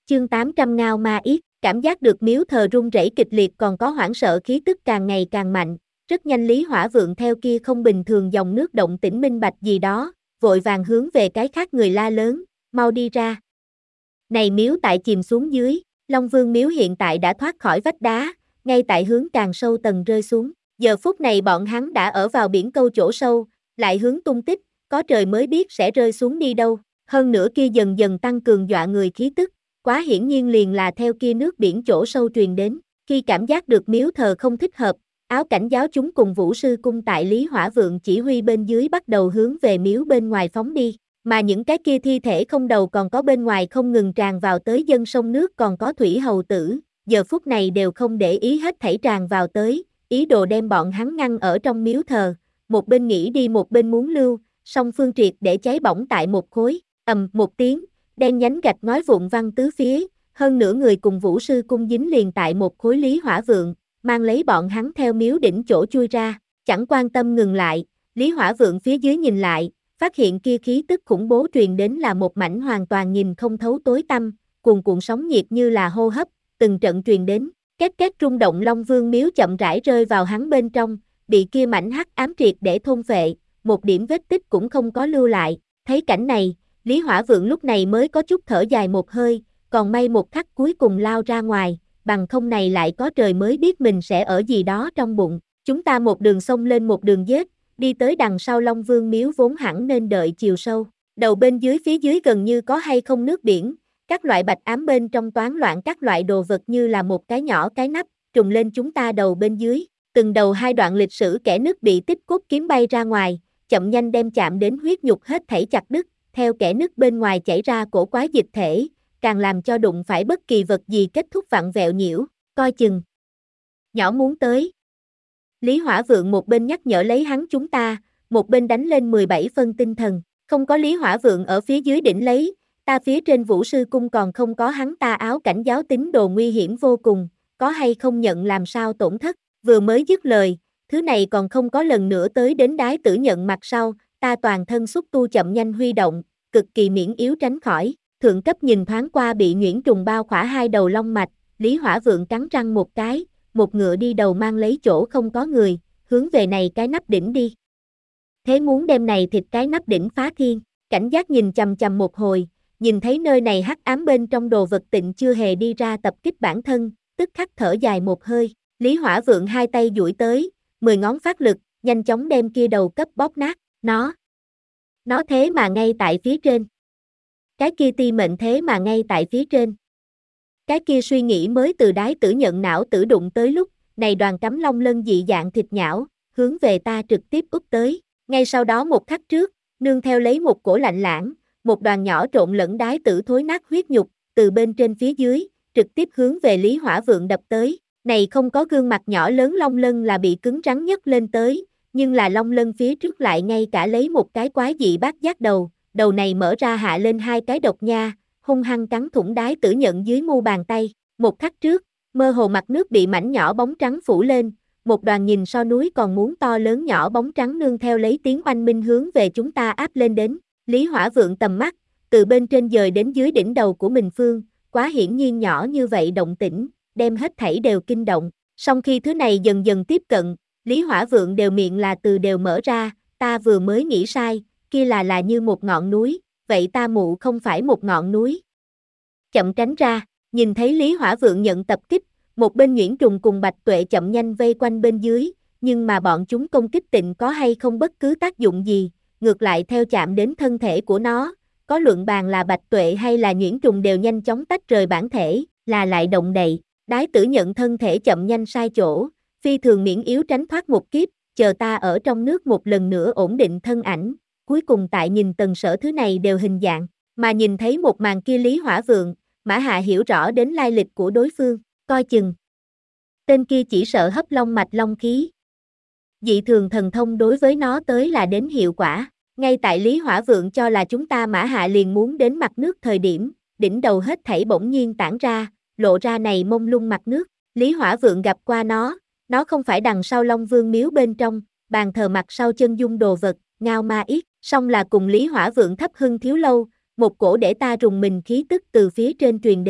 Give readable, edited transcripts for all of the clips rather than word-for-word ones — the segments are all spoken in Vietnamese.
Chương 800 Ngao Ma Yết, cảm giác được miếu thờ rung rẩy kịch liệt còn có hoảng sợ khí tức càng ngày càng mạnh, rất nhanh Lý Hỏa Vượng theo kia không bình thường dòng nước động tĩnh minh bạch gì đó, vội vàng hướng về cái khác người la lớn, mau đi ra. Này miếu tại chìm xuống dưới, Long Vương miếu hiện tại đã thoát khỏi vách đá, ngay tại hướng càng sâu tầng rơi xuống, giờ phút này bọn hắn đã ở vào biển câu chỗ sâu, lại hướng tung tích, có trời mới biết sẽ rơi xuống đi đâu, hơn nữa kia dần dần tăng cường dọa người khí tức. Quá hiển nhiên liền là theo kia nước biển chỗ sâu truyền đến, khi cảm giác được miếu thờ không thích hợp, áo cảnh giáo chúng cùng Vũ Sư Cung tại Lý Hỏa Vượng chỉ huy bên dưới bắt đầu hướng về miếu bên ngoài phóng đi, mà những cái kia thi thể không đầu còn có bên ngoài không ngừng tràn vào tới dân sông nước còn có thủy hầu tử, giờ phút này đều không để ý hết thảy tràn vào tới, ý đồ đem bọn hắn ngăn ở trong miếu thờ, một bên nghĩ đi một bên muốn lưu, song phương triệt để cháy bỏng tại một khối, một tiếng. Đen nhánh gạch ngói vụn văng tứ phía, hơn nửa người cùng Vũ Sư Cung dính liền tại một khối Lý Hỏa Vượng, mang lấy bọn hắn theo miếu đỉnh chỗ chui ra, chẳng quan tâm ngừng lại, Lý Hỏa Vượng phía dưới nhìn lại, phát hiện kia khí tức khủng bố truyền đến là một mảnh hoàn toàn nhìn không thấu tối tăm, cuồn cuộn sóng nhiệt như là hô hấp, từng trận truyền đến, két két rung động Long Vương miếu chậm rãi rơi vào hắn bên trong, bị kia mảnh hắc ám triệt để thôn phệ, một điểm vết tích cũng không có lưu lại, thấy cảnh này. Lý Hỏa Vượng lúc này mới có chút thở dài một hơi, còn may một khắc cuối cùng lao ra ngoài, bằng không này lại có trời mới biết mình sẽ ở gì đó trong bụng. Chúng ta một đường xông lên một đường giết, đi tới đằng sau Long Vương miếu vốn hẳn nên đợi chiều sâu. Đầu bên dưới phía dưới gần như có hay không nước biển, các loại bạch ám bên trong toán loạn các loại đồ vật như là một cái nhỏ cái nắp, trùng lên chúng ta đầu bên dưới. Từng đầu hai đoạn lịch sử kẻ nứt bị tích cốt kiếm bay ra ngoài, chậm nhanh đem chạm đến huyết nhục hết thảy chặt đứt. Theo kẻ nứt bên ngoài chảy ra cổ quái dịch thể, càng làm cho đụng phải bất kỳ vật gì kết thúc vặn vẹo nhiễu, coi chừng. Nhỏ muốn tới. Lý Hỏa Vượng một bên nhắc nhở lấy hắn chúng ta, một bên đánh lên 17 phân tinh thần, không có Lý Hỏa Vượng ở phía dưới đỉnh lấy, ta phía trên Vũ Sư Cung còn không có hắn ta áo cảnh giáo tín đồ nguy hiểm vô cùng, có hay không nhận làm sao tổn thất, vừa mới dứt lời, thứ này còn không có lần nữa tới đến đái tử nhận mặt sau. Ta toàn thân xúc tu chậm nhanh huy động, cực kỳ miễn yếu tránh khỏi, thượng cấp nhìn thoáng qua bị nhuyễn trùng bao khỏa hai đầu long mạch, Lý Hỏa Vượng cắn răng một cái, một ngựa đi đầu mang lấy chỗ không có người, hướng về này cái nắp đỉnh đi. Thế muốn đem này thịt cái nắp đỉnh phá thiên, cảnh giác nhìn chằm chằm một hồi, nhìn thấy nơi này hắc ám bên trong đồ vật tịnh chưa hề đi ra tập kích bản thân, tức khắc thở dài một hơi, Lý Hỏa Vượng hai tay duỗi tới, 10 ngón phát lực, nhanh chóng đem kia đầu cấp bóp nát. Nó thế mà ngay tại phía trên. Cái kia ti mệnh thế mà ngay tại phía trên. Cái kia suy nghĩ mới từ đái tử nhận não tử đụng tới lúc, này đoàn cắm long lân dị dạng thịt nhão, hướng về ta trực tiếp úp tới. Ngay sau đó một khắc trước, nương theo lấy một cổ lạnh lãng, một đoàn nhỏ trộn lẫn đái tử thối nát huyết nhục, từ bên trên phía dưới, trực tiếp hướng về Lý Hỏa Vượng đập tới. Này không có gương mặt nhỏ lớn long lân là bị cứng rắn nhất lên tới. Nhưng là long lân phía trước lại ngay cả lấy một cái quái dị bát giác đầu, đầu này mở ra hạ lên hai cái độc nha, hung hăng cắn thủng đái tử nhận dưới mu bàn tay, một khắc trước, mơ hồ mặt nước bị mảnh nhỏ bóng trắng phủ lên, một đoàn nhìn so núi còn muốn to lớn nhỏ bóng trắng nương theo lấy tiếng oanh minh hướng về chúng ta áp lên đến, Lý Hỏa Vượng tầm mắt, từ bên trên dời đến dưới đỉnh đầu của mình phương, quá hiển nhiên nhỏ như vậy động tĩnh, đem hết thảy đều kinh động, song khi thứ này dần dần tiếp cận, Lý Hỏa Vượng đều miệng là từ đều mở ra, ta vừa mới nghĩ sai, kia là như một ngọn núi, vậy ta mụ không phải một ngọn núi. Chậm tránh ra, nhìn thấy Lý Hỏa Vượng nhận tập kích, một bên nhuyễn trùng cùng Bạch Tuệ chậm nhanh vây quanh bên dưới, nhưng mà bọn chúng công kích tịnh có hay không bất cứ tác dụng gì, ngược lại theo chạm đến thân thể của nó, có luận bàn là Bạch Tuệ hay là nhuyễn trùng đều nhanh chóng tách rời bản thể, là lại động đậy, đái tử nhận thân thể chậm nhanh sai chỗ. Phi thường miễn yếu tránh thoát một kiếp, chờ ta ở trong nước một lần nữa ổn định thân ảnh, cuối cùng tại nhìn tần sở thứ này đều hình dạng, mà nhìn thấy một màn kia Lý Hỏa Vượng, Mã Hạ hiểu rõ đến lai lịch của đối phương, coi chừng. Tên kia chỉ sợ hấp long mạch long khí. Dị thường thần thông đối với nó tới là đến hiệu quả, ngay tại Lý Hỏa Vượng cho là chúng ta Mã Hạ liền muốn đến mặt nước thời điểm, đỉnh đầu hết thảy bỗng nhiên tản ra, lộ ra này mông lung mặt nước, Lý Hỏa Vượng gặp qua nó không phải đằng sau Long Vương miếu bên trong, bàn thờ mặt sau chân dung đồ vật, Ngao Ma Yết, song là cùng Lý Hỏa Vượng thấp hưng thiếu lâu, một cổ để ta rùng mình khí tức từ phía trên truyền đến,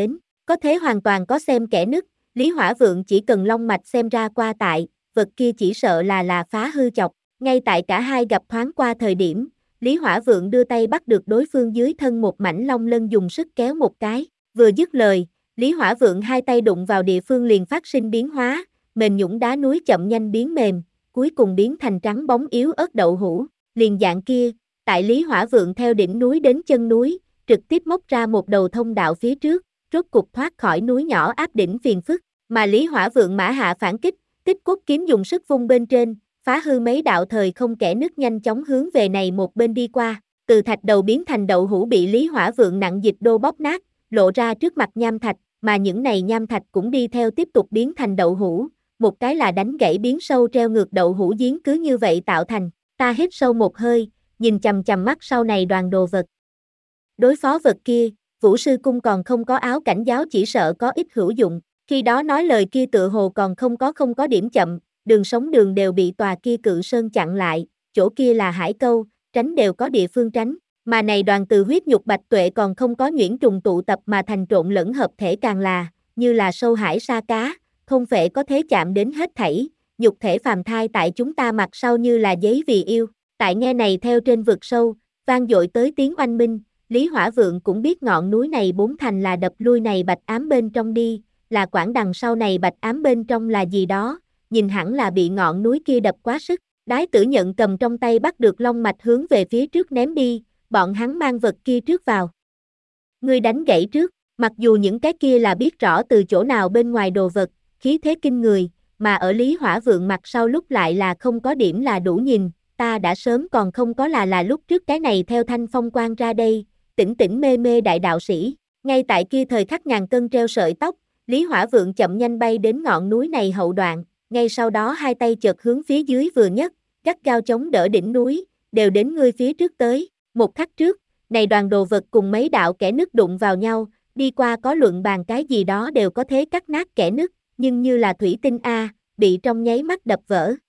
Có thế hoàn toàn có xem kẻ nứt, Lý Hỏa Vượng chỉ cần long mạch xem ra qua tại, vật kia chỉ sợ là phá hư chọc. Ngay tại cả hai gặp thoáng qua thời điểm, Lý Hỏa Vượng đưa tay bắt được đối phương dưới thân một mảnh long lân dùng sức kéo một cái. Vừa dứt lời, Lý Hỏa Vượng hai tay đụng vào địa phương liền phát sinh biến hóa, mềm nhũn đá núi chậm nhanh biến mềm, cuối cùng biến thành trắng bóng yếu ớt đậu hũ. Liền dạng kia, tại Lý Hỏa Vượng theo đỉnh núi đến chân núi, trực tiếp móc ra một đầu thông đạo phía trước, rốt cục thoát khỏi núi nhỏ áp đỉnh phiền phức, mà Lý Hỏa Vượng mã hạ phản kích, Tích Cốt kiếm dùng sức vung bên trên, phá hư mấy đạo thời không kẽ nứt nhanh chóng hướng về này một bên đi qua, từ thạch đầu biến thành đậu hũ bị Lý Hỏa Vượng nặng dịch đô bóp nát, lộ ra trước mặt nham thạch, mà những này nham thạch cũng đi theo tiếp tục biến thành đậu hũ, một cái là đánh gãy biến sâu treo ngược đậu hũ giếng cứ như vậy tạo thành. Ta hít sâu một hơi, nhìn chằm chằm mắt sau này đoàn đồ vật. Đối phó vật kia, Vũ Sư Cung còn không có áo cảnh giáo chỉ sợ có ít hữu dụng, khi đó nói lời kia tựa hồ còn không có điểm chậm, đường sống đường đều bị tòa kia cự sơn chặn lại, chỗ kia là hải câu, tránh đều có địa phương tránh, mà này đoàn từ huyết nhục bạch tuệ còn không có nhuyễn trùng tụ tập mà thành trộn lẫn hợp thể càng là, như là sâu hải sa cá, thôn phệ có thế chạm đến hết thảy, nhục thể phàm thai tại chúng ta mặt sau như là giấy vì yêu, tại nghe này theo trên vực sâu, vang dội tới tiếng oanh minh, Lý Hỏa Vượng cũng biết ngọn núi này bốn thành là đập lui này bạch ám bên trong đi, là quãng đằng sau này bạch ám bên trong là gì đó, nhìn hẳn là bị ngọn núi kia đập quá sức, Đái Tử Nhận cầm trong tay bắt được long mạch hướng về phía trước ném đi, bọn hắn mang vật kia trước vào. Ngươi đánh gãy trước, mặc dù những cái kia là biết rõ từ chỗ nào bên ngoài đồ vật, khí thế kinh người, mà ở Lý Hỏa Vượng mặt sau lúc lại là không có điểm là đủ nhìn, ta đã sớm còn không có là lúc trước cái này theo thanh phong quang ra đây, tỉnh tỉnh mê mê đại đạo sĩ, ngay tại kia thời khắc ngàn cân treo sợi tóc, Lý Hỏa Vượng chậm nhanh bay đến ngọn núi này hậu đoạn, ngay sau đó hai tay chợt hướng phía dưới vừa nhấc, gắt gao chống đỡ đỉnh núi, đều đến ngươi phía trước tới, một khắc trước, này đoàn đồ vật cùng mấy đạo kẽ nứt đụng vào nhau, đi qua có luận bàn cái gì đó đều có thế cắt nát kẽ nứt, nhưng như là thủy tinh A, bị trong nháy mắt đập vỡ.